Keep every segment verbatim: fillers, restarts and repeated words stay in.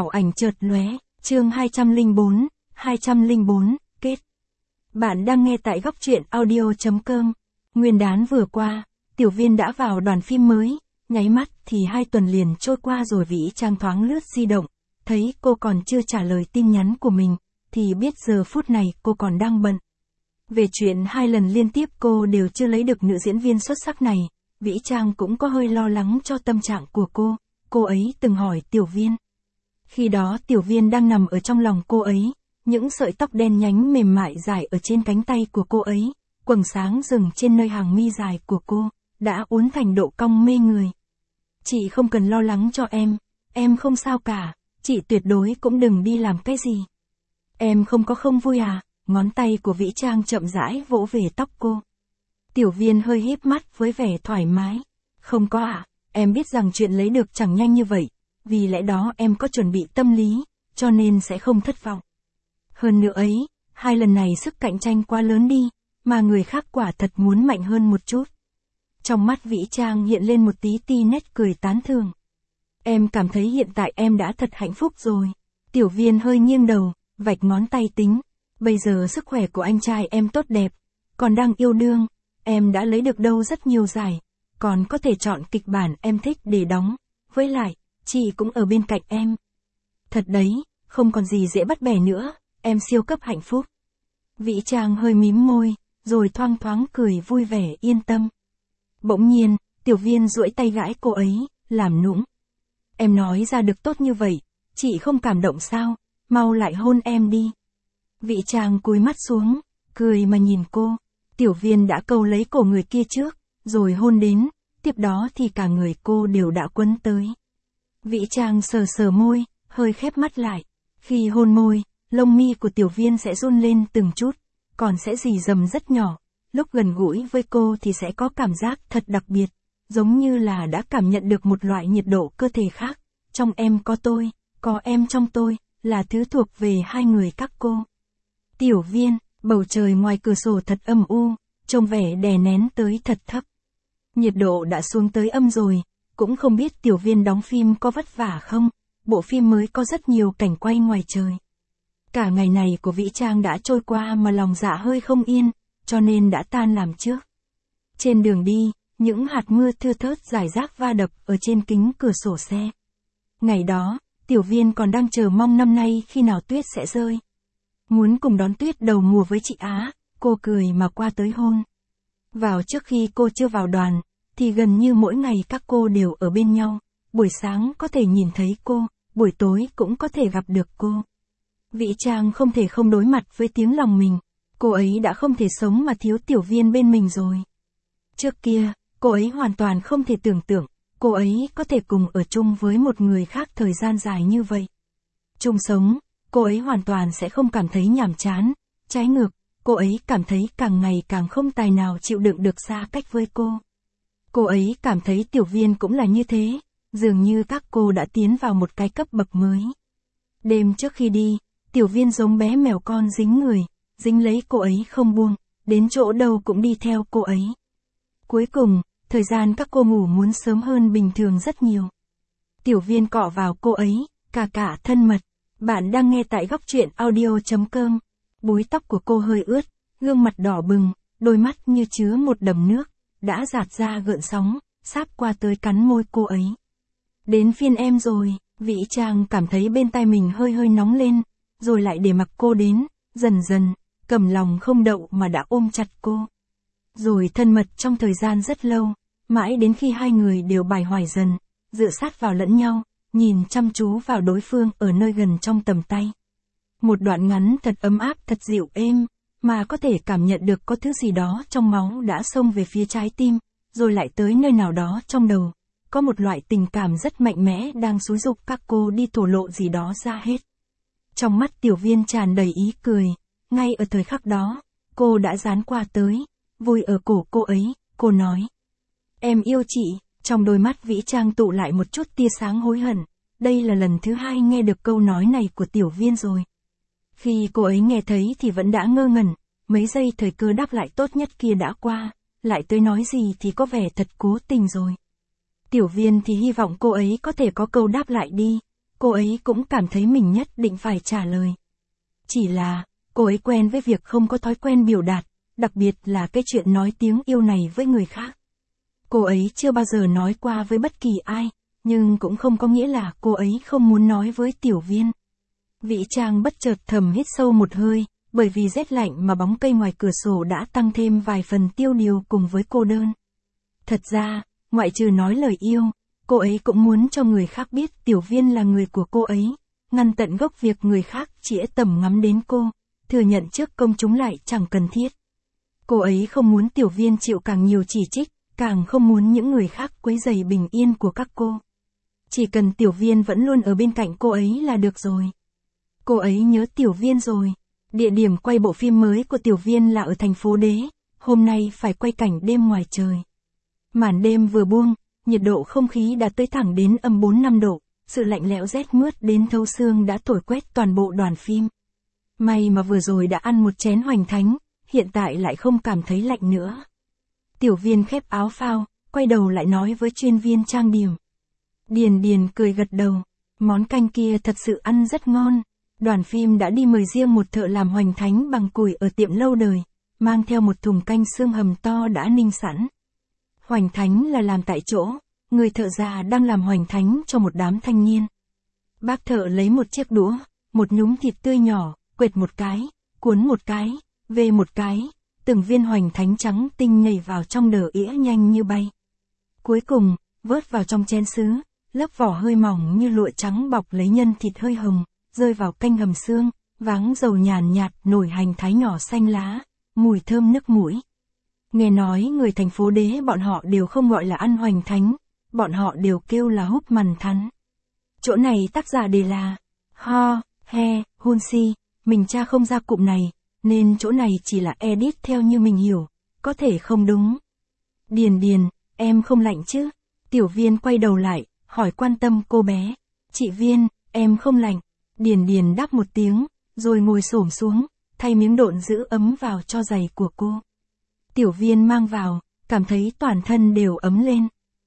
ảnh chợt lóe, chương hai trăm lẻ bốn, hai trăm lẻ bốn, kết. Bạn đang nghe tại góc truyện audio chấm com. Nguyên đán vừa qua, Tiểu Viên đã vào đoàn phim mới, nháy mắt thì hai tuần liền trôi qua rồi Vĩ Trang thoáng lướt di động, thấy cô còn chưa trả lời tin nhắn của mình, thì biết giờ phút này cô còn đang bận. Về chuyện hai lần liên tiếp cô đều chưa lấy được nữ diễn viên xuất sắc này, Vĩ Trang cũng có hơi lo lắng cho tâm trạng của cô, cô ấy từng hỏi Tiểu Viên. Khi đó Tiểu Viên đang nằm ở trong lòng cô ấy, những sợi tóc đen nhánh mềm mại dài ở trên cánh tay của cô ấy, quầng sáng rừng trên nơi hàng mi dài của cô, đã uốn thành độ cong mê người. Chị không cần lo lắng cho em, em không sao cả, chị tuyệt đối cũng đừng đi làm cái gì. Em không có không vui à, ngón tay của Vĩ Trang chậm rãi vỗ về tóc cô. Tiểu Viên hơi híp mắt với vẻ thoải mái. Không có ạ, à, em biết rằng chuyện lấy được chẳng nhanh như vậy, vì lẽ đó em có chuẩn bị tâm lý, cho nên sẽ không thất vọng. Hơn nữa ấy, hai lần này sức cạnh tranh quá lớn đi, mà người khác quả thật muốn mạnh hơn một chút. Trong mắt Vĩ Trang hiện lên một tí ti nét cười tán thưởng. Em cảm thấy hiện tại em đã thật hạnh phúc rồi. Tiểu Viên hơi nghiêng đầu, vạch ngón tay tính. Bây giờ sức khỏe của anh trai em tốt đẹp, còn đang yêu đương, em đã lấy được đâu rất nhiều giải, còn có thể chọn kịch bản em thích để đóng. Với lại, chị cũng ở bên cạnh em. Thật đấy, không còn gì dễ bắt bẻ nữa, em siêu cấp hạnh phúc. Vĩ Trang hơi mím môi, rồi thoang thoáng cười vui vẻ yên tâm. Bỗng nhiên, Tiểu Viên duỗi tay gãi cô ấy, làm nũng. Em nói ra được tốt như vậy, chị không cảm động sao, mau lại hôn em đi. Vĩ Trang cúi mắt xuống, cười mà nhìn cô. Tiểu Viên đã câu lấy cổ người kia trước, rồi hôn đến, tiếp đó thì cả người cô đều đã quấn tới. Vĩ Trang sờ sờ môi, hơi khép mắt lại. Khi hôn môi, lông mi của Tiểu Viên sẽ run lên từng chút, còn sẽ rì rầm rất nhỏ. Lúc gần gũi với cô thì sẽ có cảm giác thật đặc biệt, giống như là đã cảm nhận được một loại nhiệt độ cơ thể khác. Trong em có tôi, có em trong tôi, là thứ thuộc về hai người các cô. Tiểu Viên, bầu trời ngoài cửa sổ thật âm u, trông vẻ đè nén tới thật thấp. Nhiệt độ đã xuống tới âm rồi, cũng không biết Tiểu Viên đóng phim có vất vả không, bộ phim mới có rất nhiều cảnh quay ngoài trời. Cả ngày này của Vĩ Trang đã trôi qua mà lòng dạ hơi không yên, cho nên đã tan làm trước. Trên đường đi, những hạt mưa thưa thớt rải rác va đập ở trên kính cửa sổ xe. Ngày đó, Tiểu Viên còn đang chờ mong năm nay khi nào tuyết sẽ rơi. Muốn cùng đón tuyết đầu mùa với chị Á, cô cười mà qua tới hôn. Vào trước khi cô chưa vào đoàn, thì gần như mỗi ngày các cô đều ở bên nhau, buổi sáng có thể nhìn thấy cô, buổi tối cũng có thể gặp được cô. Vĩ Trang không thể không đối mặt với tiếng lòng mình, cô ấy đã không thể sống mà thiếu Tiểu Viên bên mình rồi. Trước kia, cô ấy hoàn toàn không thể tưởng tượng, cô ấy có thể cùng ở chung với một người khác thời gian dài như vậy. Chung sống, cô ấy hoàn toàn sẽ không cảm thấy nhàm chán, trái ngược, cô ấy cảm thấy càng ngày càng không tài nào chịu đựng được xa cách với cô. Cô ấy cảm thấy Tiểu Viên cũng là như thế, dường như các cô đã tiến vào một cái cấp bậc mới. Đêm trước khi đi, Tiểu Viên giống bé mèo con dính người, dính lấy cô ấy không buông, đến chỗ đâu cũng đi theo cô ấy. Cuối cùng, thời gian các cô ngủ muốn sớm hơn bình thường rất nhiều. Tiểu Viên cọ vào cô ấy, cà cà thân mật. Bạn đang nghe tại góc truyện audio chấm com. Búi tóc của cô hơi ướt, gương mặt đỏ bừng, đôi mắt như chứa một đầm nước, đã rạt ra gợn sóng, sáp qua tới cắn môi cô ấy. Đến phiên em rồi, Vĩ Trang cảm thấy bên tai mình hơi hơi nóng lên, rồi lại để mặc cô đến, dần dần, cầm lòng không đậu mà đã ôm chặt cô. Rồi thân mật trong thời gian rất lâu, mãi đến khi hai người đều bài hoài dần, dựa sát vào lẫn nhau, nhìn chăm chú vào đối phương ở nơi gần trong tầm tay. Một đoạn ngắn thật ấm áp thật dịu êm, mà có thể cảm nhận được có thứ gì đó trong máu đã xông về phía trái tim, rồi lại tới nơi nào đó trong đầu. Có một loại tình cảm rất mạnh mẽ đang xúi giục các cô đi thổ lộ gì đó ra hết. Trong mắt Tiểu Viên tràn đầy ý cười, ngay ở thời khắc đó, cô đã dán qua tới, vùi ở cổ cô ấy, cô nói. Em yêu chị. Trong đôi mắt Vĩ Trang tụ lại một chút tia sáng hối hận, đây là lần thứ hai nghe được câu nói này của Tiểu Viên rồi. Khi cô ấy nghe thấy thì vẫn đã ngơ ngẩn, mấy giây thời cơ đáp lại tốt nhất kia đã qua, lại tới nói gì thì có vẻ thật cố tình rồi. Tiểu Viên thì hy vọng cô ấy có thể có câu đáp lại đi, cô ấy cũng cảm thấy mình nhất định phải trả lời. Chỉ là, cô ấy quen với việc không có thói quen biểu đạt, đặc biệt là cái chuyện nói tiếng yêu này với người khác. Cô ấy chưa bao giờ nói qua với bất kỳ ai, nhưng cũng không có nghĩa là cô ấy không muốn nói với Tiểu Viên. Vĩ Trang bất chợt thầm hít sâu một hơi, bởi vì rét lạnh mà bóng cây ngoài cửa sổ đã tăng thêm vài phần tiêu điều cùng với cô đơn. Thật ra, ngoại trừ nói lời yêu, cô ấy cũng muốn cho người khác biết Tiểu Viên là người của cô ấy, ngăn tận gốc việc người khác chĩa tầm ngắm đến cô, thừa nhận trước công chúng lại chẳng cần thiết. Cô ấy không muốn Tiểu Viên chịu càng nhiều chỉ trích, càng không muốn những người khác quấy rầy bình yên của các cô. Chỉ cần Tiểu Viên vẫn luôn ở bên cạnh cô ấy là được rồi. Cô ấy nhớ Tiểu Viên rồi. Địa điểm quay bộ phim mới của Tiểu Viên là ở thành phố Đế, hôm nay phải quay cảnh đêm ngoài trời. Màn đêm vừa buông, nhiệt độ không khí đã tới thẳng đến âm bốn năm độ, sự lạnh lẽo rét mướt đến thấu xương đã thổi quét toàn bộ đoàn phim. May mà vừa rồi đã ăn một chén hoành thánh, hiện tại lại không cảm thấy lạnh nữa. Tiểu Viên khép áo phao, quay đầu lại nói với chuyên viên trang điểm. Điền Điền cười gật đầu, món canh kia thật sự ăn rất ngon. Đoàn phim đã đi mời riêng một thợ làm hoành thánh bằng củi ở tiệm lâu đời, mang theo một thùng canh xương hầm to đã ninh sẵn. Hoành thánh là làm tại chỗ, người thợ già đang làm hoành thánh cho một đám thanh niên. Bác thợ lấy một chiếc đũa, một nhúm thịt tươi nhỏ, quệt một cái, cuốn một cái, về một cái, từng viên hoành thánh trắng tinh nhảy vào trong đờ ĩa nhanh như bay. Cuối cùng, vớt vào trong chén sứ, lớp vỏ hơi mỏng như lụa trắng bọc lấy nhân thịt hơi hồng, rơi vào canh hầm xương, váng dầu nhàn nhạt nổi hành thái nhỏ xanh lá, mùi thơm nức mũi. Nghe nói người thành phố Đế bọn họ đều không gọi là ăn hoành thánh, bọn họ đều kêu là húp mằn thắn. Chỗ này tác giả đề là ho, he, hun si, mình tra không ra cụm này, nên chỗ này chỉ là edit theo như mình hiểu, có thể không đúng. Điền Điền, em không lạnh chứ? Tiểu Viên quay đầu lại, hỏi quan tâm cô bé. Chị Viên, em không lạnh. Điền Điền đáp một tiếng, rồi ngồi xổm xuống, thay miếng độn giữ ấm vào cho giày của cô. Tiểu Viên mang vào, cảm thấy toàn thân đều ấm lên.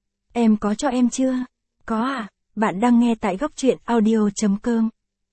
Em có cho em chưa? Có à, bạn đang nghe tại góc truyện audio chấm com.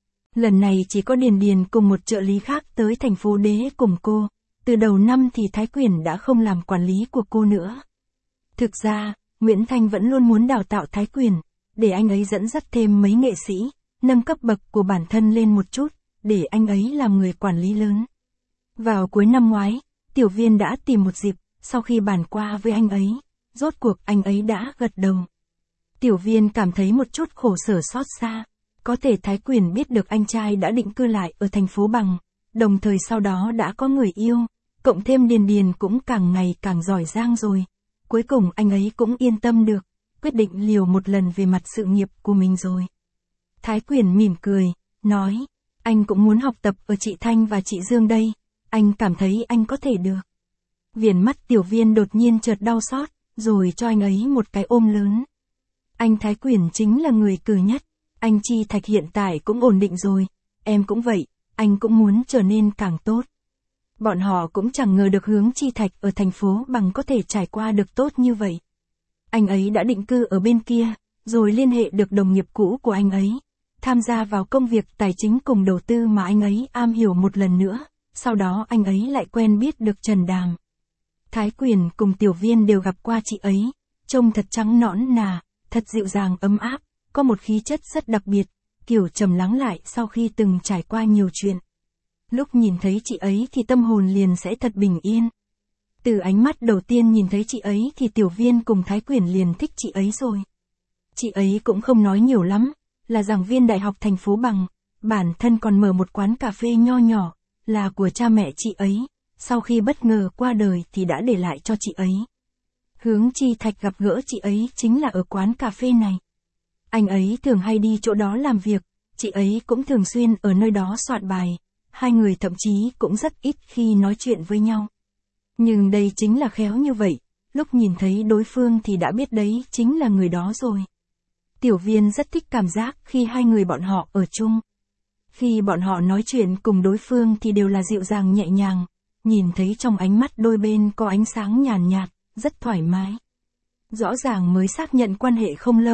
Lần này chỉ có Điền Điền cùng một trợ lý khác tới thành phố Đế cùng cô, từ đầu năm thì Thái Quyền đã không làm quản lý của cô nữa. Thực ra, Nguyễn Thanh vẫn luôn muốn đào tạo Thái Quyền, để anh ấy dẫn dắt thêm mấy nghệ sĩ, nâng cấp bậc của bản thân lên một chút, để anh ấy làm người quản lý lớn. Vào cuối năm ngoái, Tiểu Viên đã tìm một dịp, sau khi bàn qua với anh ấy, rốt cuộc anh ấy đã gật đầu. Tiểu Viên cảm thấy một chút khổ sở xót xa, có thể Thái Quyền biết được anh trai đã định cư lại ở thành phố Bằng, đồng thời sau đó đã có người yêu, cộng thêm Điền Điền cũng càng ngày càng giỏi giang rồi. Cuối cùng anh ấy cũng yên tâm được, quyết định liều một lần về mặt sự nghiệp của mình rồi. Thái Quyền mỉm cười, nói, anh cũng muốn học tập ở chị Thanh và chị Dương đây, anh cảm thấy anh có thể được. Viền mắt Tiểu Viên đột nhiên chợt đau xót, rồi cho anh ấy một cái ôm lớn. Anh Thái Quyền chính là người cử nhất, anh Chi Thạch hiện tại cũng ổn định rồi, em cũng vậy, anh cũng muốn trở nên càng tốt. Bọn họ cũng chẳng ngờ được Hướng Chi Thạch ở thành phố Bằng có thể trải qua được tốt như vậy. Anh ấy đã định cư ở bên kia, rồi liên hệ được đồng nghiệp cũ của anh ấy, tham gia vào công việc tài chính cùng đầu tư mà anh ấy am hiểu một lần nữa, sau đó anh ấy lại quen biết được Trần Đàm. Thái Quyền cùng Tiểu Viên đều gặp qua chị ấy, trông thật trắng nõn nà, thật dịu dàng ấm áp, có một khí chất rất đặc biệt, kiểu trầm lắng lại sau khi từng trải qua nhiều chuyện. Lúc nhìn thấy chị ấy thì tâm hồn liền sẽ thật bình yên. Từ ánh mắt đầu tiên nhìn thấy chị ấy thì Tiểu Viên cùng Thái Quyền liền thích chị ấy rồi. Chị ấy cũng không nói nhiều lắm, là giảng viên đại học thành phố Bằng, bản thân còn mở một quán cà phê nho nhỏ, là của cha mẹ chị ấy, sau khi bất ngờ qua đời thì đã để lại cho chị ấy. Hướng Chi Thạch gặp gỡ chị ấy chính là ở quán cà phê này. Anh ấy thường hay đi chỗ đó làm việc, chị ấy cũng thường xuyên ở nơi đó soạn bài, hai người thậm chí cũng rất ít khi nói chuyện với nhau. Nhưng đây chính là khéo như vậy, lúc nhìn thấy đối phương thì đã biết đấy chính là người đó rồi. Tiểu Viên rất thích cảm giác khi hai người bọn họ ở chung. Khi bọn họ nói chuyện cùng đối phương thì đều là dịu dàng nhẹ nhàng, nhìn thấy trong ánh mắt đôi bên có ánh sáng nhàn nhạt, rất thoải mái. Rõ ràng mới xác nhận quan hệ không lâu,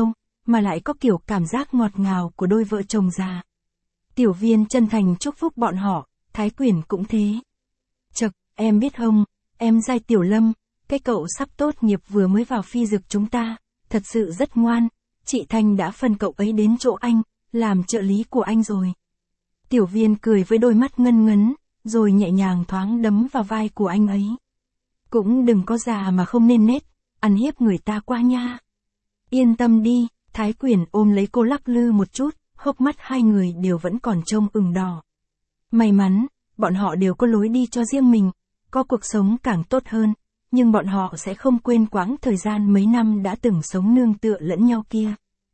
mà lại có kiểu cảm giác ngọt ngào của đôi vợ chồng già. Tiểu Viên chân thành chúc phúc bọn họ, Thái Quyển cũng thế. Chậc, em biết không, em giai Tiểu Lâm, cái cậu sắp tốt nghiệp vừa mới vào phi dực chúng ta, thật sự rất ngoan, chị Thanh đã phân cậu ấy đến chỗ anh, làm trợ lý của anh rồi. Tiểu Viên cười với đôi mắt ngân ngấn, rồi nhẹ nhàng thoáng đấm vào vai của anh ấy. Cũng đừng có già mà không nên nết, ăn hiếp người ta qua nha. Yên tâm đi, Thái Quyển ôm lấy cô lắc lư một chút, hốc mắt hai người đều vẫn còn trông ửng đỏ. May mắn, bọn họ đều có lối đi cho riêng mình, có cuộc sống càng tốt hơn, nhưng bọn họ sẽ không quên quãng thời gian mấy năm đã từng sống nương tựa lẫn nhau kia.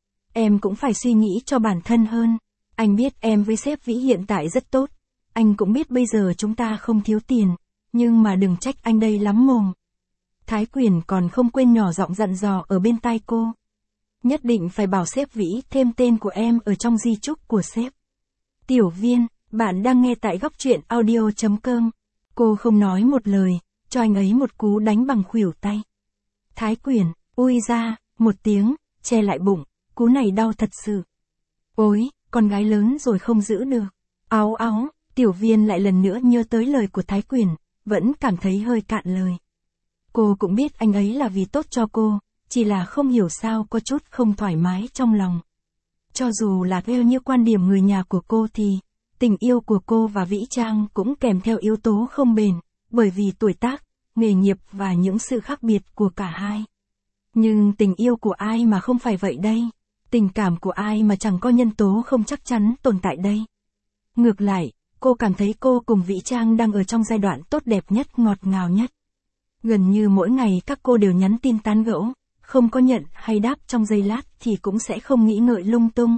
Em cũng phải suy nghĩ cho bản thân hơn. Anh biết em với sếp Vĩ hiện tại rất tốt. Anh cũng biết bây giờ chúng ta không thiếu tiền. Nhưng mà đừng trách anh đây lắm mồm. Thái Quyển còn không quên nhỏ giọng dặn dò ở bên tai cô. Nhất định phải bảo sếp Vĩ thêm tên của em ở trong di chúc của sếp. Tiểu Viên, bạn đang nghe tại góc truyện audio chấm com. Cô không nói một lời, cho anh ấy một cú đánh bằng khuỷu tay. Thái Quyển, ui ra, một tiếng, che lại bụng, cú này đau thật sự. Ôi, con gái lớn rồi không giữ được. Áo áo, Tiểu Viên lại lần nữa nhớ tới lời của Thái Quyển, vẫn cảm thấy hơi cạn lời. Cô cũng biết anh ấy là vì tốt cho cô, chỉ là không hiểu sao có chút không thoải mái trong lòng. Cho dù là theo như quan điểm người nhà của cô thì, tình yêu của cô và Vĩ Trang cũng kèm theo yếu tố không bền, bởi vì tuổi tác, nghề nghiệp và những sự khác biệt của cả hai. Nhưng tình yêu của ai mà không phải vậy đây? Tình cảm của ai mà chẳng có nhân tố không chắc chắn tồn tại đây? Ngược lại, cô cảm thấy cô cùng Vĩ Trang đang ở trong giai đoạn tốt đẹp nhất, ngọt ngào nhất. Gần như mỗi ngày các cô đều nhắn tin tán gẫu, không có nhận hay đáp trong giây lát thì cũng sẽ không nghĩ ngợi lung tung.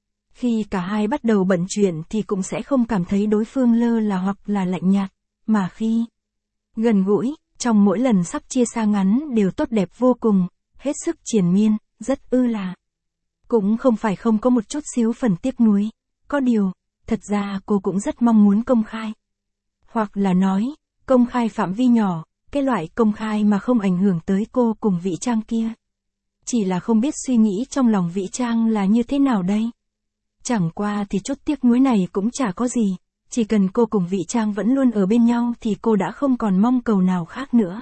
Khi cả hai bắt đầu bận chuyện thì cũng sẽ không cảm thấy đối phương lơ là hoặc là lạnh nhạt, mà khi gần gũi, trong mỗi lần sắp chia xa ngắn đều tốt đẹp vô cùng, hết sức triền miên, rất ư là. Cũng không phải không có một chút xíu phần tiếc nuối, có điều, thật ra cô cũng rất mong muốn công khai. Hoặc là nói, công khai phạm vi nhỏ, cái loại công khai mà không ảnh hưởng tới cô cùng Vĩ Trang kia. Chỉ là không biết suy nghĩ trong lòng Vĩ Trang là như thế nào đây. Chẳng qua thì chút tiếc nuối này cũng chả có gì, chỉ cần cô cùng Vĩ Trang vẫn luôn ở bên nhau thì cô đã không còn mong cầu nào khác nữa.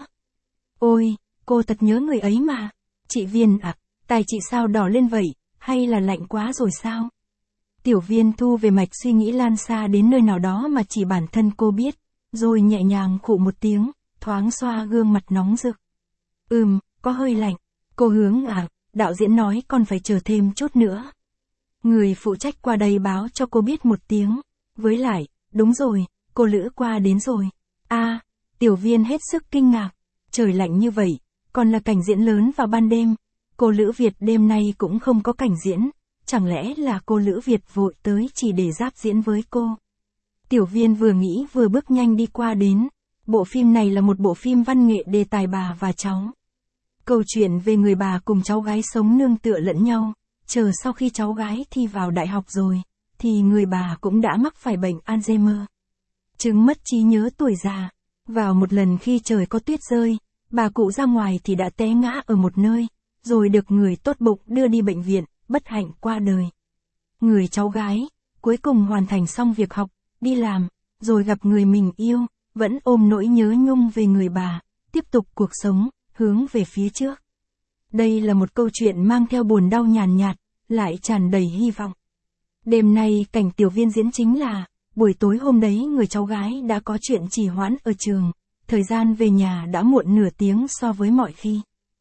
Ôi, cô thật nhớ người ấy mà. Chị Viên à, tai chị sao đỏ lên vậy, hay là lạnh quá rồi sao? Tiểu Viên thu về mạch suy nghĩ lan xa đến nơi nào đó mà chỉ bản thân cô biết, rồi nhẹ nhàng khụ một tiếng, thoáng xoa gương mặt nóng rực. Ừm, có hơi lạnh. Cô hướng à, đạo diễn nói còn phải chờ thêm chút nữa. Người phụ trách qua đây báo cho cô biết một tiếng. Với lại, đúng rồi, cô Lữ qua đến rồi. A, à, Tiểu Viên hết sức kinh ngạc. Trời lạnh như vậy, còn là cảnh diễn lớn vào ban đêm. Cô Lữ Việt đêm nay cũng không có cảnh diễn. Chẳng lẽ là cô Lữ Việt vội tới chỉ để giáp diễn với cô? Tiểu Viên vừa nghĩ vừa bước nhanh đi qua đến. Bộ phim này là một bộ phim văn nghệ đề tài bà và cháu. Câu chuyện về người bà cùng cháu gái sống nương tựa lẫn nhau. Chờ sau khi cháu gái thi vào đại học rồi, thì người bà cũng đã mắc phải bệnh Alzheimer. Chứng mất trí nhớ tuổi già. Vào một lần khi trời có tuyết rơi, bà cụ ra ngoài thì đã té ngã ở một nơi, rồi được người tốt bụng đưa đi bệnh viện, bất hạnh qua đời. Người cháu gái, cuối cùng hoàn thành xong việc học, đi làm, rồi gặp người mình yêu, vẫn ôm nỗi nhớ nhung về người bà, tiếp tục cuộc sống, hướng về phía trước. Đây là một câu chuyện mang theo buồn đau nhàn nhạt, lại tràn đầy hy vọng. Đêm nay cảnh Tiểu Viên diễn chính là, buổi tối hôm đấy người cháu gái đã có chuyện trì hoãn ở trường, thời gian về nhà đã muộn nửa tiếng so với mọi khi.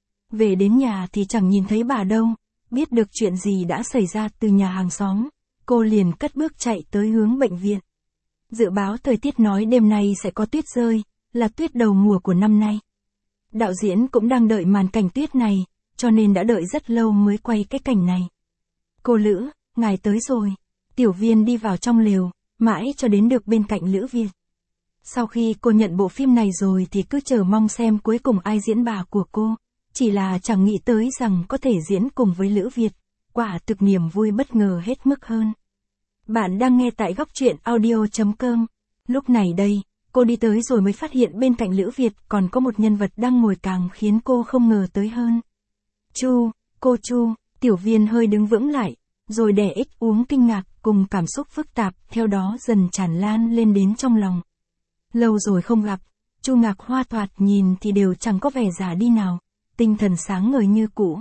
Về đến nhà thì chẳng nhìn thấy bà đâu, biết được chuyện gì đã xảy ra từ nhà hàng xóm, cô liền cất bước chạy tới hướng bệnh viện. Dự báo thời tiết nói đêm nay sẽ có tuyết rơi, là tuyết đầu mùa của năm nay. Đạo diễn cũng đang đợi màn cảnh tuyết này, cho nên đã đợi rất lâu mới quay cái cảnh này. Cô Lữ, ngài tới rồi. Tiểu Viên đi vào trong lều, mãi cho đến được bên cạnh Lữ Việt. Sau khi cô nhận bộ phim này rồi thì cứ chờ mong xem cuối cùng ai diễn bà của cô. Chỉ là chẳng nghĩ tới rằng có thể diễn cùng với Lữ Việt. Quả thực niềm vui bất ngờ hết mức hơn. Bạn đang nghe tại góc truyện audio chấm com. Lúc này đây, cô đi tới rồi mới phát hiện bên cạnh Lữ Việt còn có một nhân vật đang ngồi càng khiến cô không ngờ tới hơn. Chu, cô Chu, Tiểu Viên hơi đứng vững lại, rồi đè ích uống kinh ngạc cùng cảm xúc phức tạp theo đó dần tràn lan lên đến trong lòng. Lâu rồi không gặp, Chu Ngạc Hoa thoạt nhìn thì đều chẳng có vẻ già đi nào, tinh thần sáng ngời như cũ.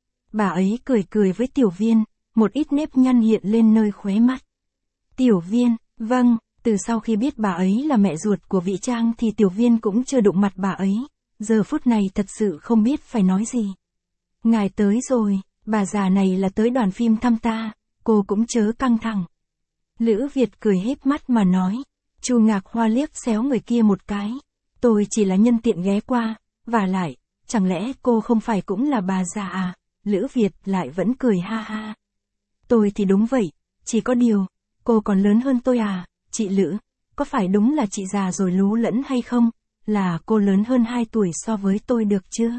Bà ấy cười cười với Tiểu Viên, một ít nếp nhăn hiện lên nơi khóe mắt. Tiểu Viên, vâng, từ sau khi biết bà ấy là mẹ ruột của Vị Trang thì Tiểu Viên cũng chưa đụng mặt bà ấy, giờ phút này thật sự không biết phải nói gì. Ngài tới rồi, bà già này là tới đoàn phim thăm ta, cô cũng chớ căng thẳng. Lữ Việt cười híp mắt mà nói. Chu Ngạc Hoa liếc xéo người kia một cái. Tôi chỉ là nhân tiện ghé qua, và lại, chẳng lẽ cô không phải cũng là bà già à? Lữ Việt lại vẫn cười ha ha. Tôi thì đúng vậy, chỉ có điều, cô còn lớn hơn tôi à, chị Lữ, có phải đúng là chị già rồi lú lẫn hay không? Là cô lớn hơn hai tuổi so với tôi được chưa?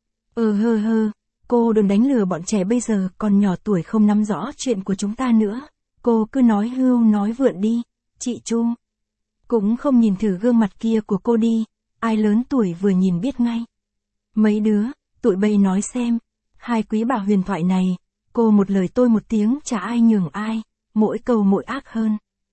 Ừ hơ hơ, cô đừng đánh lừa bọn trẻ bây giờ còn nhỏ tuổi không nắm rõ chuyện của chúng ta nữa. Cô cứ nói hưu nói vượn đi, chị Chu. Cũng không nhìn thử gương mặt kia của cô đi, ai lớn tuổi vừa nhìn biết ngay. Mấy đứa, tụi bay nói xem, hai quý bà huyền thoại này, cô một lời tôi một tiếng chả ai nhường ai, mỗi câu mỗi ác hơn.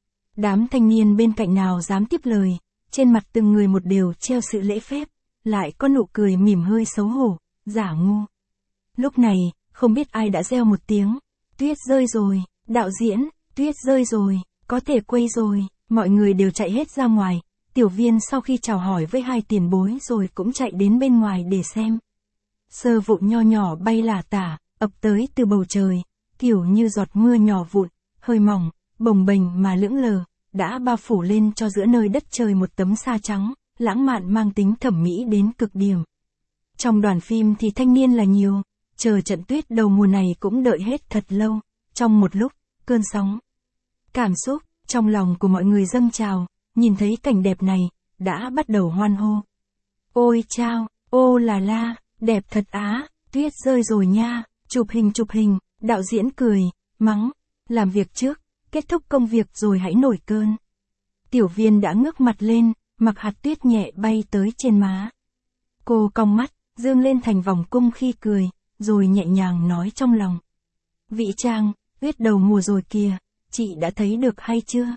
Đám thanh niên bên cạnh nào dám tiếp lời, trên mặt từng người một đều treo sự lễ phép, lại có nụ cười mỉm hơi xấu hổ, giả ngu. Lúc này, không biết ai đã reo một tiếng, tuyết rơi rồi, đạo diễn, tuyết rơi rồi, có thể quay rồi, mọi người đều chạy hết ra ngoài. Tiểu Viên sau khi chào hỏi với hai tiền bối rồi cũng chạy đến bên ngoài để xem. Sơ vụn nho nhỏ bay lả tả, ập tới từ bầu trời, kiểu như giọt mưa nhỏ vụn, hơi mỏng, bồng bềnh mà lững lờ, đã bao phủ lên cho giữa nơi đất trời một tấm sa trắng, lãng mạn mang tính thẩm mỹ đến cực điểm. Trong đoàn phim thì thanh niên là nhiều, chờ trận tuyết đầu mùa này cũng đợi hết thật lâu, trong một lúc, cơn sóng. Cảm xúc, trong lòng của mọi người dâng trào, nhìn thấy cảnh đẹp này, đã bắt đầu hoan hô. Ôi chao, ô là la, đẹp thật á, tuyết rơi rồi nha, chụp hình chụp hình, đạo diễn cười, mắng, làm việc trước, kết thúc công việc rồi hãy nổi cơn. Tiểu Viên đã ngước mặt lên, mặc hạt tuyết nhẹ bay tới trên má. Cô cong mắt, dương lên thành vòng cung khi cười, rồi nhẹ nhàng nói trong lòng. Vị Trang, tuyết đầu mùa rồi kìa, chị đã thấy được hay chưa?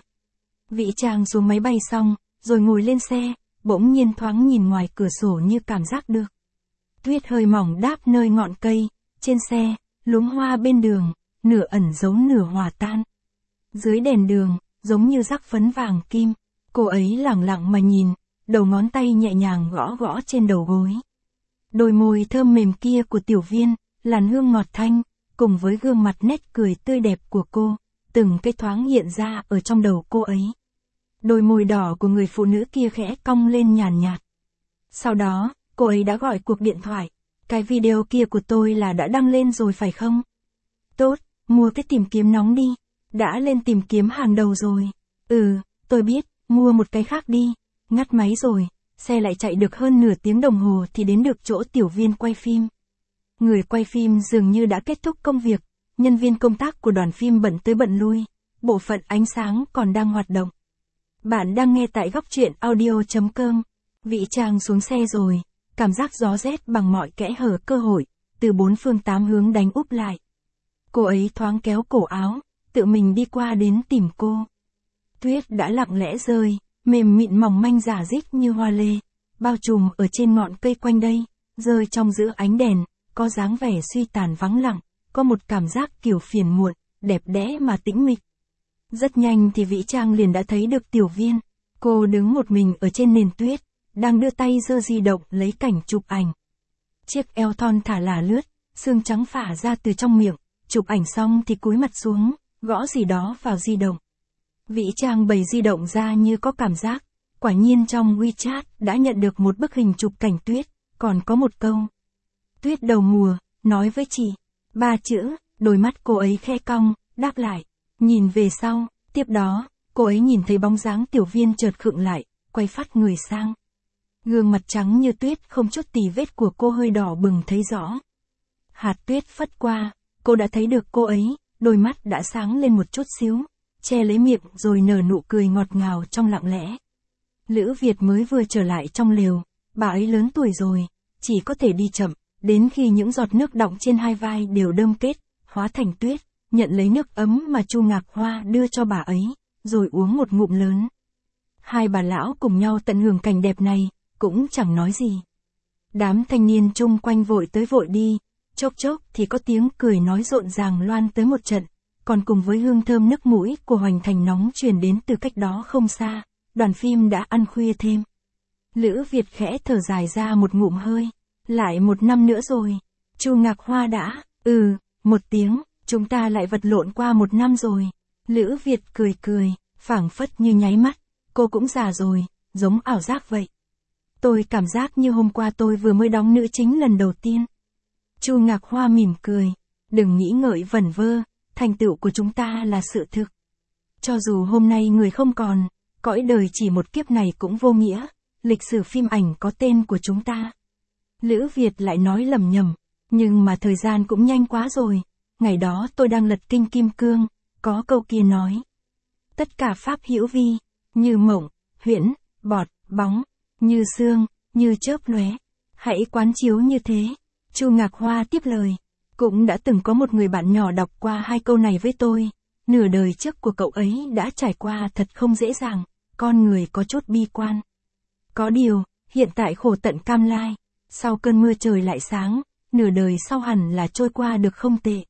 Vị Trang xuống máy bay xong, rồi ngồi lên xe, bỗng nhiên thoáng nhìn ngoài cửa sổ như cảm giác được. Tuyết hơi mỏng đáp nơi ngọn cây, trên xe, luống hoa bên đường, nửa ẩn giấu nửa hòa tan. Dưới đèn đường, giống như rắc phấn vàng kim, cô ấy lẳng lặng mà nhìn, đầu ngón tay nhẹ nhàng gõ gõ trên đầu gối. Đôi môi thơm mềm kia của Tiểu Viên, làn hương ngọt thanh, cùng với gương mặt nét cười tươi đẹp của cô, từng cái thoáng hiện ra ở trong đầu cô ấy. Đôi môi đỏ của người phụ nữ kia khẽ cong lên nhàn nhạt. Sau đó, cô ấy đã gọi cuộc điện thoại. Cái video kia của tôi là đã đăng lên rồi phải không? Tốt, mua cái tìm kiếm nóng đi. Đã lên tìm kiếm hàng đầu rồi. Ừ, tôi biết, mua một cái khác đi. Ngắt máy rồi, xe lại chạy được hơn nửa tiếng đồng hồ thì đến được chỗ Tiểu Viên quay phim. Người quay phim dường như đã kết thúc công việc, nhân viên công tác của đoàn phim bận tới bận lui, bộ phận ánh sáng còn đang hoạt động. Bạn đang nghe tại góc truyện audio chấm com. Vị Trang xuống xe rồi, cảm giác gió rét bằng mọi kẽ hở cơ hội, từ bốn phương tám hướng đánh úp lại. Cô ấy thoáng kéo cổ áo, tự mình đi qua đến tìm cô. Tuyết đã lặng lẽ rơi, mềm mịn mỏng manh rả rích như hoa lê, bao trùm ở trên ngọn cây quanh đây, rơi trong giữa ánh đèn, có dáng vẻ suy tàn vắng lặng, có một cảm giác kiểu phiền muộn, đẹp đẽ mà tĩnh mịch. Rất nhanh thì Vĩ Trang liền đã thấy được Tiểu Viên. Cô đứng một mình ở trên nền tuyết, đang đưa tay giơ di động lấy cảnh chụp ảnh. Chiếc eo thon thả lả lướt, xương trắng phả ra từ trong miệng, chụp ảnh xong thì cúi mặt xuống, gõ gì đó vào di động. Vĩ Trang bày di động ra như có cảm giác, quả nhiên trong WeChat đã nhận được một bức hình chụp cảnh tuyết, còn có một câu. Tuyết đầu mùa, nói với chị. Ba chữ, đôi mắt cô ấy khe cong, đáp lại. Nhìn về sau, tiếp đó, cô ấy nhìn thấy bóng dáng Tiểu Viên chợt khựng lại, quay phát người sang. Gương mặt trắng như tuyết không chút tì vết của cô hơi đỏ bừng thấy rõ. Hạt tuyết phất qua, cô đã thấy được cô ấy, đôi mắt đã sáng lên một chút xíu, che lấy miệng rồi nở nụ cười ngọt ngào trong lặng lẽ. Lữ Việt mới vừa trở lại trong lều, bà ấy lớn tuổi rồi, chỉ có thể đi chậm, đến khi những giọt nước đọng trên hai vai đều đơm kết, hóa thành tuyết, nhận lấy nước ấm mà Chu Ngạc Hoa đưa cho bà ấy, rồi uống một ngụm lớn. Hai bà lão cùng nhau tận hưởng cảnh đẹp này, cũng chẳng nói gì. Đám thanh niên chung quanh vội tới vội đi, chốc chốc thì có tiếng cười nói rộn ràng loan tới một trận, còn cùng với hương thơm nước mũi của hoành thành nóng truyền đến từ cách đó không xa, đoàn phim đã ăn khuya thêm. Lữ Việt khẽ thở dài ra một ngụm hơi, lại một năm nữa rồi. Chu Ngạc Hoa đã, ừ, một tiếng, chúng ta lại vật lộn qua một năm rồi. Lữ Việt cười cười, phảng phất như nháy mắt, cô cũng già rồi, giống ảo giác vậy. Tôi cảm giác như hôm qua tôi vừa mới đóng nữ chính lần đầu tiên. Chu Ngạc Hoa mỉm cười, đừng nghĩ ngợi vẩn vơ, thành tựu của chúng ta là sự thực. Cho dù hôm nay người không còn, cõi đời chỉ một kiếp này cũng vô nghĩa, lịch sử phim ảnh có tên của chúng ta. Lữ Việt lại nói lầm nhầm, nhưng mà thời gian cũng nhanh quá rồi, ngày đó tôi đang lật kinh Kim Cương, có câu kia nói. Tất cả pháp hữu vi, như mộng, huyễn, bọt, bóng, như sương, như chớp lóe, hãy quán chiếu như thế. Chu Ngạc Hoa tiếp lời, cũng đã từng có một người bạn nhỏ đọc qua hai câu này với tôi, nửa đời trước của cậu ấy đã trải qua thật không dễ dàng, con người có chút bi quan. Có điều, hiện tại khổ tận cam lai, sau cơn mưa trời lại sáng, nửa đời sau hẳn là trôi qua được không tệ.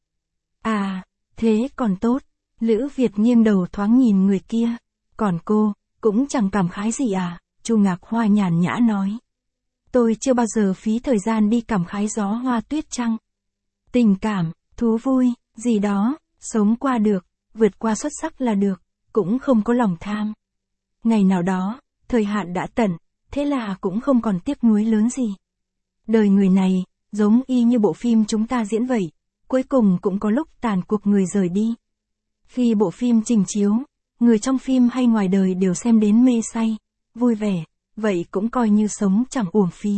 À, thế còn tốt. Lữ Việt nghiêng đầu thoáng nhìn người kia, còn cô, cũng chẳng cảm khái gì à, Chu Ngạc Hoa nhàn nhã nói. Tôi chưa bao giờ phí thời gian đi cảm khái gió hoa tuyết trăng. Tình cảm, thú vui, gì đó, sống qua được, vượt qua xuất sắc là được, cũng không có lòng tham. Ngày nào đó, thời hạn đã tận, thế là cũng không còn tiếc nuối lớn gì. Đời người này, giống y như bộ phim chúng ta diễn vậy, cuối cùng cũng có lúc tàn cuộc người rời đi. Khi bộ phim trình chiếu, người trong phim hay ngoài đời đều xem đến mê say, vui vẻ, vậy cũng coi như sống chẳng uổng phí.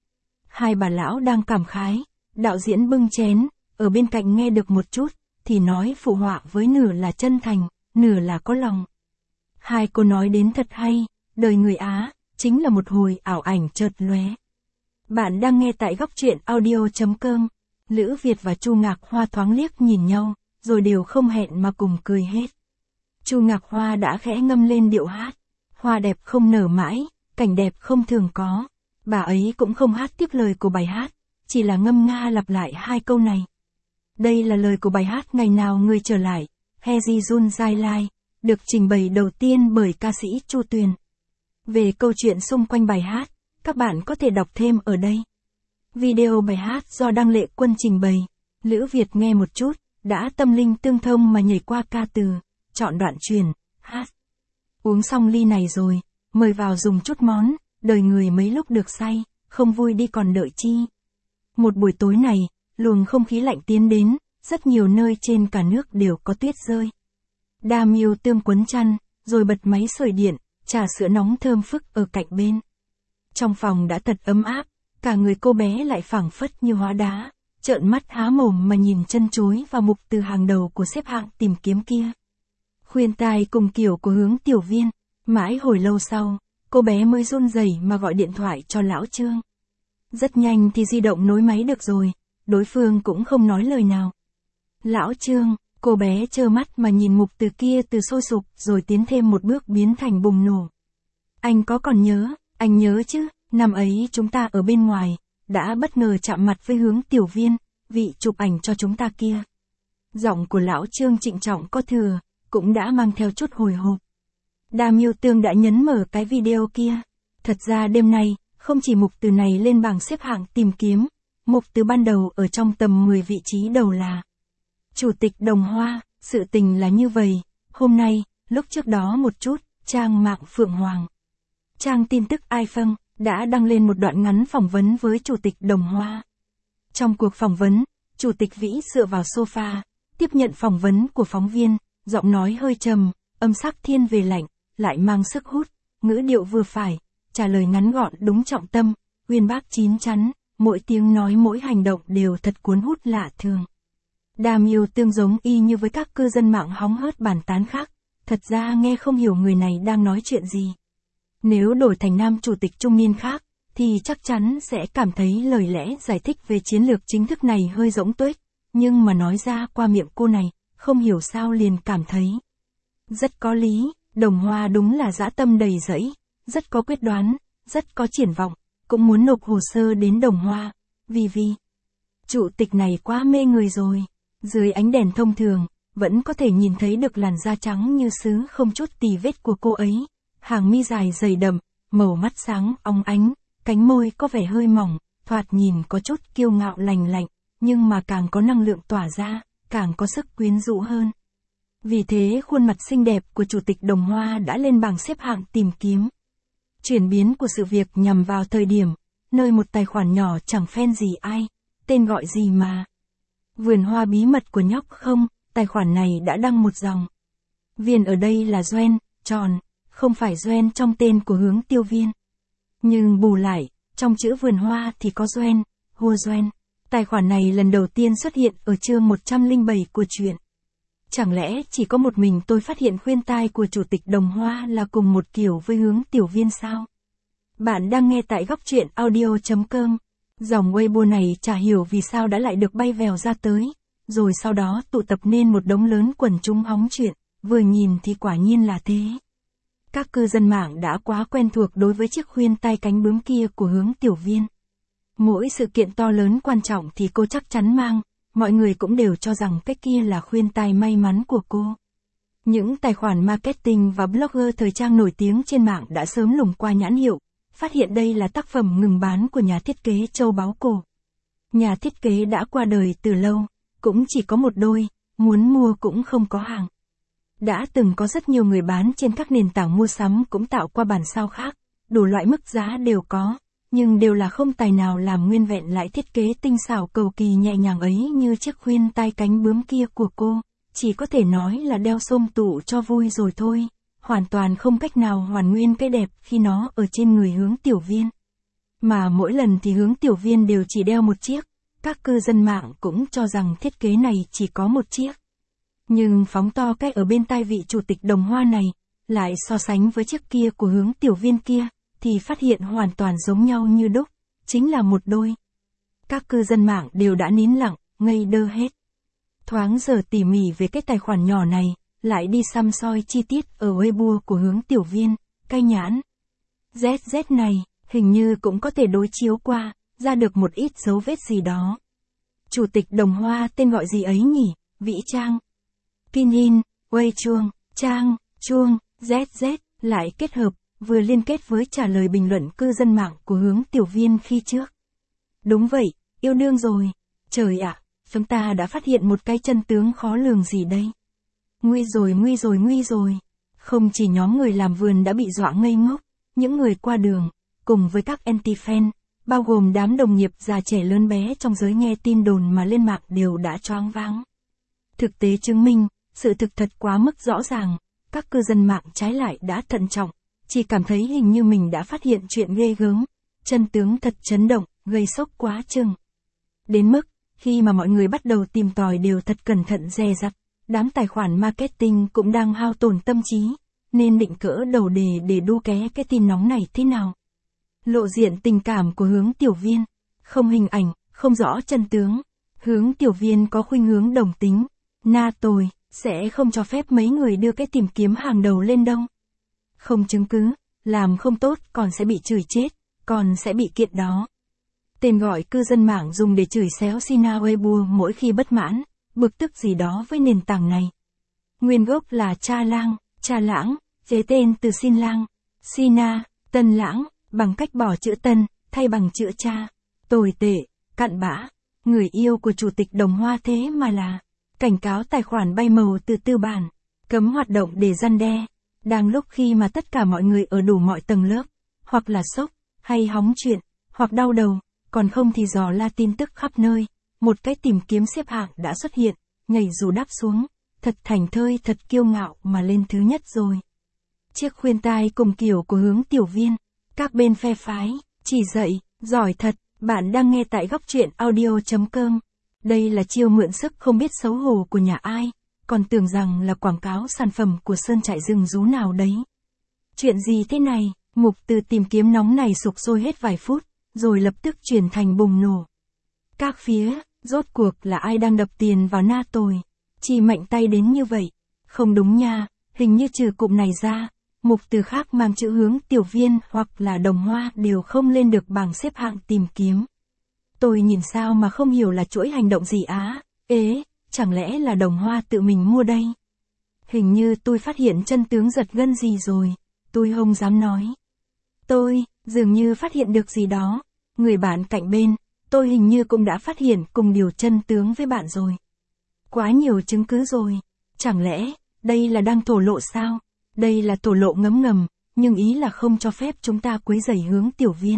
Hai bà lão đang cảm khái, đạo diễn bưng chén, ở bên cạnh nghe được một chút, thì nói phụ họa với nửa là chân thành, nửa là có lòng. Hai cô nói đến thật hay, đời người Á, chính là một hồi ảo ảnh chợt lóe. Bạn đang nghe tại góc truyện audio chấm com. Lữ Việt và Chu Ngạc Hoa thoáng liếc nhìn nhau, rồi đều không hẹn mà cùng cười hết. Chu Ngạc Hoa đã khẽ ngâm lên điệu hát. Hoa đẹp không nở mãi, cảnh đẹp không thường có. Bà ấy cũng không hát tiếp lời của bài hát, chỉ là ngâm nga lặp lại hai câu này. Đây là lời của bài hát Ngày nào người trở lại, Hezi Jun Jai Lai, được trình bày đầu tiên bởi ca sĩ Chu Tuyền. Về câu chuyện xung quanh bài hát, các bạn có thể đọc thêm ở đây. Video bài hát do Đăng Lệ Quân trình bày, Lữ Việt nghe một chút, đã tâm linh tương thông mà nhảy qua ca từ, chọn đoạn truyền, hát. Uống xong ly này rồi, mời vào dùng chút món, đời người mấy lúc được say, không vui đi còn đợi chi. Một buổi tối này, luồng không khí lạnh tiến đến, rất nhiều nơi trên cả nước đều có tuyết rơi. Đam yêu tương quấn chăn, rồi bật máy sưởi điện, trà sữa nóng thơm phức ở cạnh bên. Trong phòng đã thật ấm áp, cả người cô bé lại phảng phất như hóa đá, trợn mắt há mồm mà nhìn chân chối vào mục từ hàng đầu của xếp hạng tìm kiếm kia. Khuyên tai cùng kiểu của Hướng Tiểu Viên, mãi hồi lâu sau, cô bé mới run rẩy mà gọi điện thoại cho lão Trương. Rất nhanh thì di động nối máy được rồi, đối phương cũng không nói lời nào. Lão Trương, cô bé trơ mắt mà nhìn mục từ kia từ sôi sục rồi tiến thêm một bước biến thành bùng nổ. Anh có còn nhớ, anh nhớ chứ, năm ấy chúng ta ở bên ngoài, đã bất ngờ chạm mặt với Hướng Tiểu Viên, vị chụp ảnh cho chúng ta kia. Giọng của lão Trương trịnh trọng có thừa, cũng đã mang theo chút hồi hộp. Đam yêu tương đã nhấn mở cái video kia. Thật ra đêm nay, không chỉ mục từ này lên bảng xếp hạng tìm kiếm, mục từ ban đầu ở trong tầm mười vị trí đầu là Chủ tịch Đồng Hoa. Sự tình là như vậy, hôm nay, lúc trước đó một chút, trang mạng Phượng Hoàng, trang tin tức iPhone, đã đăng lên một đoạn ngắn phỏng vấn với Chủ tịch Đồng Hoa. Trong cuộc phỏng vấn, Chủ tịch Vĩ dựa vào sofa, tiếp nhận phỏng vấn của phóng viên, giọng nói hơi trầm, âm sắc thiên về lạnh, lại mang sức hút, ngữ điệu vừa phải, trả lời ngắn gọn đúng trọng tâm, uyên bác chín chắn, mỗi tiếng nói mỗi hành động đều thật cuốn hút lạ thường. Đam yêu tương giống y như với các cư dân mạng hóng hớt bàn tán khác, thật ra nghe không hiểu người này đang nói chuyện gì. Nếu đổi thành nam chủ tịch trung niên khác, thì chắc chắn sẽ cảm thấy lời lẽ giải thích về chiến lược chính thức này hơi rỗng tuếch, Nhưng mà nói ra qua miệng cô này, không hiểu sao liền cảm thấy rất có lý, Đồng Hoa đúng là dã tâm đầy dẫy, rất có quyết đoán, rất có triển vọng, cũng muốn nộp hồ sơ đến Đồng Hoa, vì vì chủ tịch này quá mê người rồi. Dưới ánh đèn thông thường, vẫn có thể nhìn thấy được làn da trắng như sứ không chút tì vết của cô ấy, hàng mi dài dày đậm, màu mắt sáng óng ánh, cánh môi có vẻ hơi mỏng, thoạt nhìn có chút kiêu ngạo lành lạnh, nhưng mà càng có năng lượng tỏa ra, càng có sức quyến rũ hơn. Vì thế khuôn mặt xinh đẹp của Chủ tịch Đồng Hoa đã lên bảng xếp hạng tìm kiếm. Chuyển biến của sự việc nhằm vào thời điểm, nơi một tài khoản nhỏ chẳng fan gì ai, tên gọi gì mà. Vườn hoa bí mật của nhóc không, tài khoản này đã đăng một dòng. Viên ở đây là Doan, tròn, không phải Doan trong tên của Hướng Tiêu Viên. Nhưng bù lại, trong chữ vườn hoa thì có Doan, Hua Doan. Tài khoản này lần đầu tiên xuất hiện ở chương một trăm lẻ bảy của truyện. Chẳng lẽ chỉ có một mình tôi phát hiện khuyên tai của Chủ tịch Đồng Hoa là cùng một kiểu với Hướng Tiểu Viên sao? Bạn đang nghe tại góc truyện audio chấm com. Dòng Weibo này chả hiểu vì sao đã lại được bay vèo ra tới, rồi sau đó tụ tập nên một đống lớn quần chúng hóng chuyện, vừa nhìn thì quả nhiên là thế. Các cư dân mạng đã quá quen thuộc đối với chiếc khuyên tai cánh bướm kia của Hướng Tiểu Viên. Mỗi sự kiện to lớn quan trọng thì cô chắc chắn mang, mọi người cũng đều cho rằng cái kia là khuyên tai may mắn của cô. Những tài khoản marketing và blogger thời trang nổi tiếng trên mạng đã sớm lùng qua nhãn hiệu, phát hiện đây là tác phẩm ngừng bán của nhà thiết kế Châu Báu Cổ. Nhà thiết kế đã qua đời từ lâu, cũng chỉ có một đôi, muốn mua cũng không có hàng. Đã từng có rất nhiều người bán trên các nền tảng mua sắm cũng tạo qua bản sao khác, đủ loại mức giá đều có, nhưng đều là không tài nào làm nguyên vẹn lại thiết kế tinh xảo cầu kỳ nhẹ nhàng ấy như chiếc khuyên tai cánh bướm kia của cô, chỉ có thể nói là đeo xôm tụ cho vui rồi thôi, hoàn toàn không cách nào hoàn nguyên cái đẹp khi nó ở trên người Hướng Tiểu Viên. Mà mỗi lần thì Hướng Tiểu Viên đều chỉ đeo một chiếc, các cư dân mạng cũng cho rằng thiết kế này chỉ có một chiếc. Nhưng phóng to cái ở bên tai vị Chủ tịch Đồng Hoa này, lại so sánh với chiếc kia của Hướng Tiểu Viên kia, thì phát hiện hoàn toàn giống nhau như đúc, chính là một đôi. Các cư dân mạng đều đã nín lặng, ngây đơ hết. Thoáng giờ tỉ mỉ về cái tài khoản nhỏ này, lại đi săm soi chi tiết ở Weibo của Hướng Tiểu Viên, cái nhãn Z Z này, hình như cũng có thể đối chiếu qua, ra được một ít dấu vết gì đó. Chủ tịch Đồng Hoa tên gọi gì ấy nhỉ? Vĩ Trang, Pinyin, Wei Chuông, Trang, Chuông, Z Z, lại kết hợp, vừa liên kết với trả lời bình luận cư dân mạng của Hướng Tiểu Viên khi trước. Đúng vậy, yêu đương rồi. Trời ạ, chúng ta đã phát hiện một cái chân tướng khó lường gì đây? Nguy rồi nguy rồi nguy rồi. Không chỉ nhóm người làm vườn đã bị dọa ngây ngốc, những người qua đường, cùng với các anti-fan, bao gồm đám đồng nghiệp già trẻ lớn bé trong giới nghe tin đồn mà lên mạng đều đã choáng váng. Thực tế chứng minh, sự thực thật quá mức rõ ràng, các cư dân mạng trái lại đã thận trọng, chỉ cảm thấy hình như mình đã phát hiện chuyện ghê gớm, chân tướng thật chấn động, gây sốc quá chừng. Đến mức, khi mà mọi người bắt đầu tìm tòi đều thật cẩn thận dè dặt, đám tài khoản marketing cũng đang hao tổn tâm trí, nên định cỡ đầu đề để đu ké cái tin nóng này thế nào. Lộ diện tình cảm của Hướng Tiểu Viên, không hình ảnh, không rõ chân tướng. Hướng Tiểu Viên có khuynh hướng đồng tính, na tồi, sẽ không cho phép mấy người đưa cái tìm kiếm hàng đầu lên đâu. Không chứng cứ, làm không tốt còn sẽ bị chửi chết, còn sẽ bị kiện đó. Tên gọi cư dân mạng dùng để chửi xéo Sina Weibo mỗi khi bất mãn, bực tức gì đó với nền tảng này. Nguyên gốc là Cha Lang, Cha Lãng, chế tên từ Xin Lang, Sina, Tân Lãng, bằng cách bỏ chữ Tân, thay bằng chữ Cha. Tồi tệ, cặn bã, người yêu của Chủ tịch Đồng Hoa thế mà là cảnh cáo tài khoản bay màu từ tư bản, cấm hoạt động để răn đe. Đang lúc khi mà tất cả mọi người ở đủ mọi tầng lớp, hoặc là sốc, hay hóng chuyện, hoặc đau đầu, còn không thì dò la tin tức khắp nơi, một cái tìm kiếm xếp hạng đã xuất hiện, nhảy dù đáp xuống, thật thành thơi thật kiêu ngạo mà lên thứ nhất rồi. Chiếc khuyên tai cùng kiểu của Hướng Tiểu Viên, các bên phe phái, chỉ dạy, giỏi thật, bạn đang nghe tại góc truyện audio chấm com. Đây là chiêu mượn sức không biết xấu hổ của nhà ai, còn tưởng rằng là quảng cáo sản phẩm của sơn trại rừng rú nào đấy. Chuyện gì thế này, mục từ tìm kiếm nóng này sục sôi hết vài phút, rồi lập tức chuyển thành bùng nổ. Các phía, Rốt cuộc là ai đang đập tiền vào na tôi? Chi mạnh tay đến như vậy. Không đúng nha, hình như trừ cụm này ra, mục từ khác mang chữ hướng tiểu viên hoặc là đồng hoa đều không lên được bảng xếp hạng tìm kiếm. Tôi nhìn sao mà không hiểu là chuỗi hành động gì á, ế, chẳng lẽ là đồng hoa tự mình mua đây? Hình như tôi phát hiện chân tướng giật gân gì rồi, tôi không dám nói. Tôi, dường như phát hiện được gì đó, người bạn cạnh bên, tôi hình như cũng đã phát hiện cùng điều chân tướng với bạn rồi. Quá nhiều chứng cứ rồi, chẳng lẽ, đây là đang thổ lộ sao? Đây là thổ lộ ngấm ngầm, nhưng ý là không cho phép chúng ta quấy rầy hướng tiểu viên.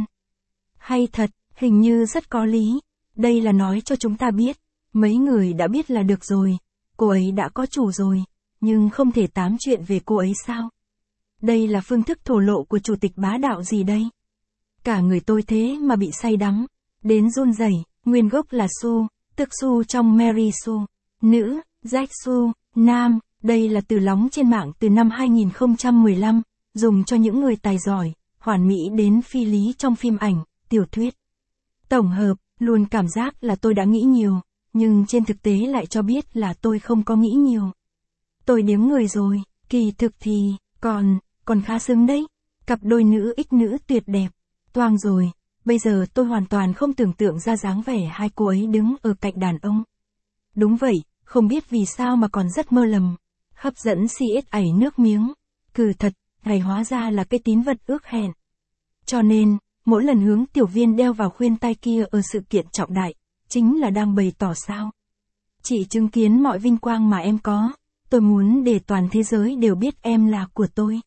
Hay thật, hình như rất có lý, đây là nói cho chúng ta biết, mấy người đã biết là được rồi, cô ấy đã có chủ rồi, nhưng không thể tám chuyện về cô ấy sao? Đây là phương thức thổ lộ của chủ tịch bá đạo gì đây? Cả người tôi thế mà bị say đắm, đến run rẩy, nguyên gốc là Su, tức Su trong Mary Su, nữ, Jack Su, nam, đây là từ lóng trên mạng từ năm hai nghìn không trăm mười lăm, dùng cho những người tài giỏi, hoàn mỹ đến phi lý trong phim ảnh, tiểu thuyết. Tổng hợp, luôn cảm giác là tôi đã nghĩ nhiều, nhưng trên thực tế lại cho biết là tôi không có nghĩ nhiều. Tôi điếng người rồi, kỳ thực thì, còn, còn khá xứng đấy. Cặp đôi nữ ích nữ tuyệt đẹp. Toang rồi, bây giờ tôi hoàn toàn không tưởng tượng ra dáng vẻ hai cô ấy đứng ở cạnh đàn ông. Đúng vậy, không biết vì sao mà còn rất mơ lầm. Hấp dẫn si ết ảy nước miếng. Cừ thật, này hóa ra là cái tín vật ước hẹn. Cho nên, mỗi lần hướng tiểu viên đeo vào khuyên tai kia ở sự kiện trọng đại, chính là đang bày tỏ sao. Chị chứng kiến mọi vinh quang mà em có, tôi muốn để toàn thế giới đều biết em là của tôi.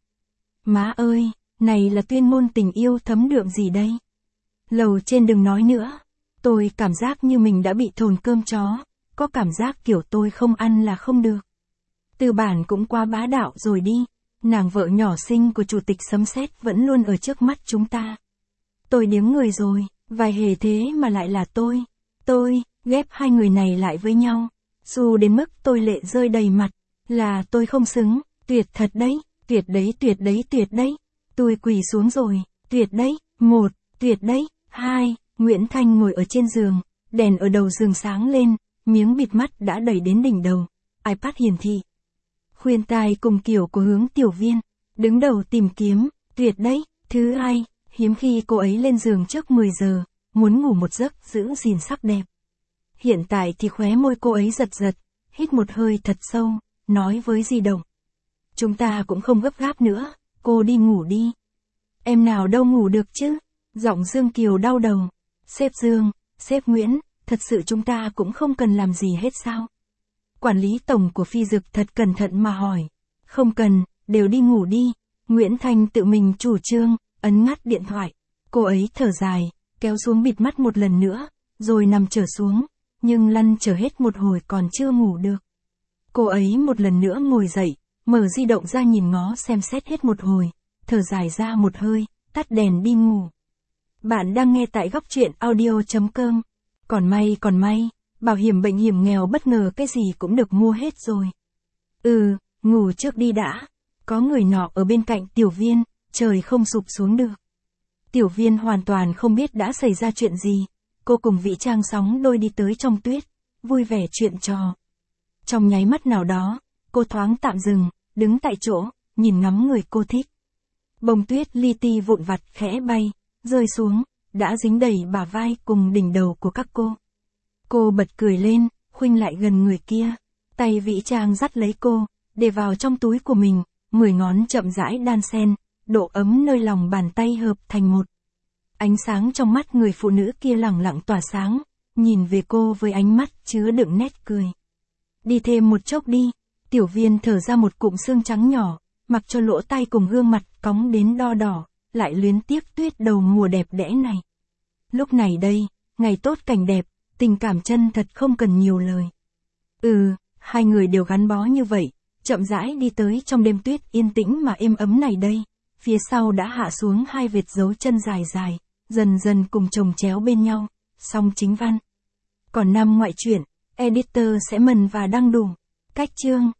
Má ơi, này là tuyên ngôn tình yêu thấm đượm gì đây? Lầu trên đừng nói nữa, tôi cảm giác như mình đã bị thồn cơm chó, có cảm giác kiểu tôi không ăn là không được. Tư bản cũng quá bá đạo rồi đi, nàng vợ nhỏ xinh của chủ tịch sấm sét vẫn luôn ở trước mắt chúng ta. Tôi điếng người rồi, vài hề thế mà lại là tôi. Tôi, ghép hai người này lại với nhau. Dù đến mức tôi lệ rơi đầy mặt, là tôi không xứng, tuyệt thật đấy, tuyệt đấy tuyệt đấy tuyệt đấy. Tôi quỳ xuống rồi, tuyệt đấy, một, tuyệt đấy, hai, Nguyễn Thanh ngồi ở trên giường, đèn ở đầu giường sáng lên, miếng bịt mắt đã đẩy đến đỉnh đầu, iPad hiển thị. Khuyên tai cùng kiểu của hướng tiểu viên, đứng đầu tìm kiếm, tuyệt đấy, thứ hai, hiếm khi cô ấy lên giường trước mười giờ, muốn ngủ một giấc giữ gìn sắc đẹp. Hiện tại thì khóe môi cô ấy giật giật, hít một hơi thật sâu, nói với di động. Chúng ta cũng không gấp gáp nữa, cô đi ngủ đi. Em nào đâu ngủ được chứ, giọng Dương Kiều đau đầu. Sếp Dương, sếp Nguyễn, thật sự chúng ta cũng không cần làm gì hết sao? Quản lý tổng của Phi Dực thật cẩn thận mà hỏi. Không cần, đều đi ngủ đi. Nguyễn Thanh tự mình chủ trương, ấn ngắt điện thoại. Cô ấy thở dài, kéo xuống bịt mắt một lần nữa, rồi nằm trở xuống, nhưng lăn trở hết một hồi còn chưa ngủ được. Cô ấy một lần nữa ngồi dậy, mở di động ra nhìn ngó xem xét hết một hồi, thở dài ra một hơi, tắt đèn đi ngủ. Bạn đang nghe tại góc truyện audio chấm com. Còn may còn may, bảo hiểm bệnh hiểm nghèo bất ngờ cái gì cũng được mua hết rồi. Ừ, ngủ trước đi đã. Có người nọ ở bên cạnh tiểu viên, trời không sụp xuống được. Tiểu viên hoàn toàn không biết đã xảy ra chuyện gì. Cô cùng Vĩ Trang sóng đôi đi tới trong tuyết, vui vẻ chuyện trò. Trong nháy mắt nào đó, cô thoáng tạm dừng, đứng tại chỗ, nhìn ngắm người cô thích. Bông tuyết li ti vụn vặt khẽ bay, rơi xuống, đã dính đầy bả vai cùng đỉnh đầu của các cô. Cô bật cười lên, khuynh lại gần người kia. Tay Vĩ Trang dắt lấy cô, để vào trong túi của mình, mười ngón chậm rãi đan xen, độ ấm nơi lòng bàn tay hợp thành một. Ánh sáng trong mắt người phụ nữ kia lẳng lặng tỏa sáng, nhìn về cô với ánh mắt chứa đựng nét cười. Đi thêm một chốc đi, tiểu viên thở ra một cụm xương trắng nhỏ, mặc cho lỗ tai cùng gương mặt cóng đến đo đỏ, lại luyến tiếc tuyết đầu mùa đẹp đẽ này. Lúc này đây, ngày tốt cảnh đẹp, tình cảm chân thật không cần nhiều lời. Ừ, hai người đều gắn bó như vậy, chậm rãi đi tới trong đêm tuyết yên tĩnh mà êm ấm này đây, phía sau đã hạ xuống hai vệt dấu chân dài dài, dần dần cùng chồng chéo bên nhau, song chính văn. Còn năm ngoại truyện, editor sẽ mần và đăng đủ. Cách chương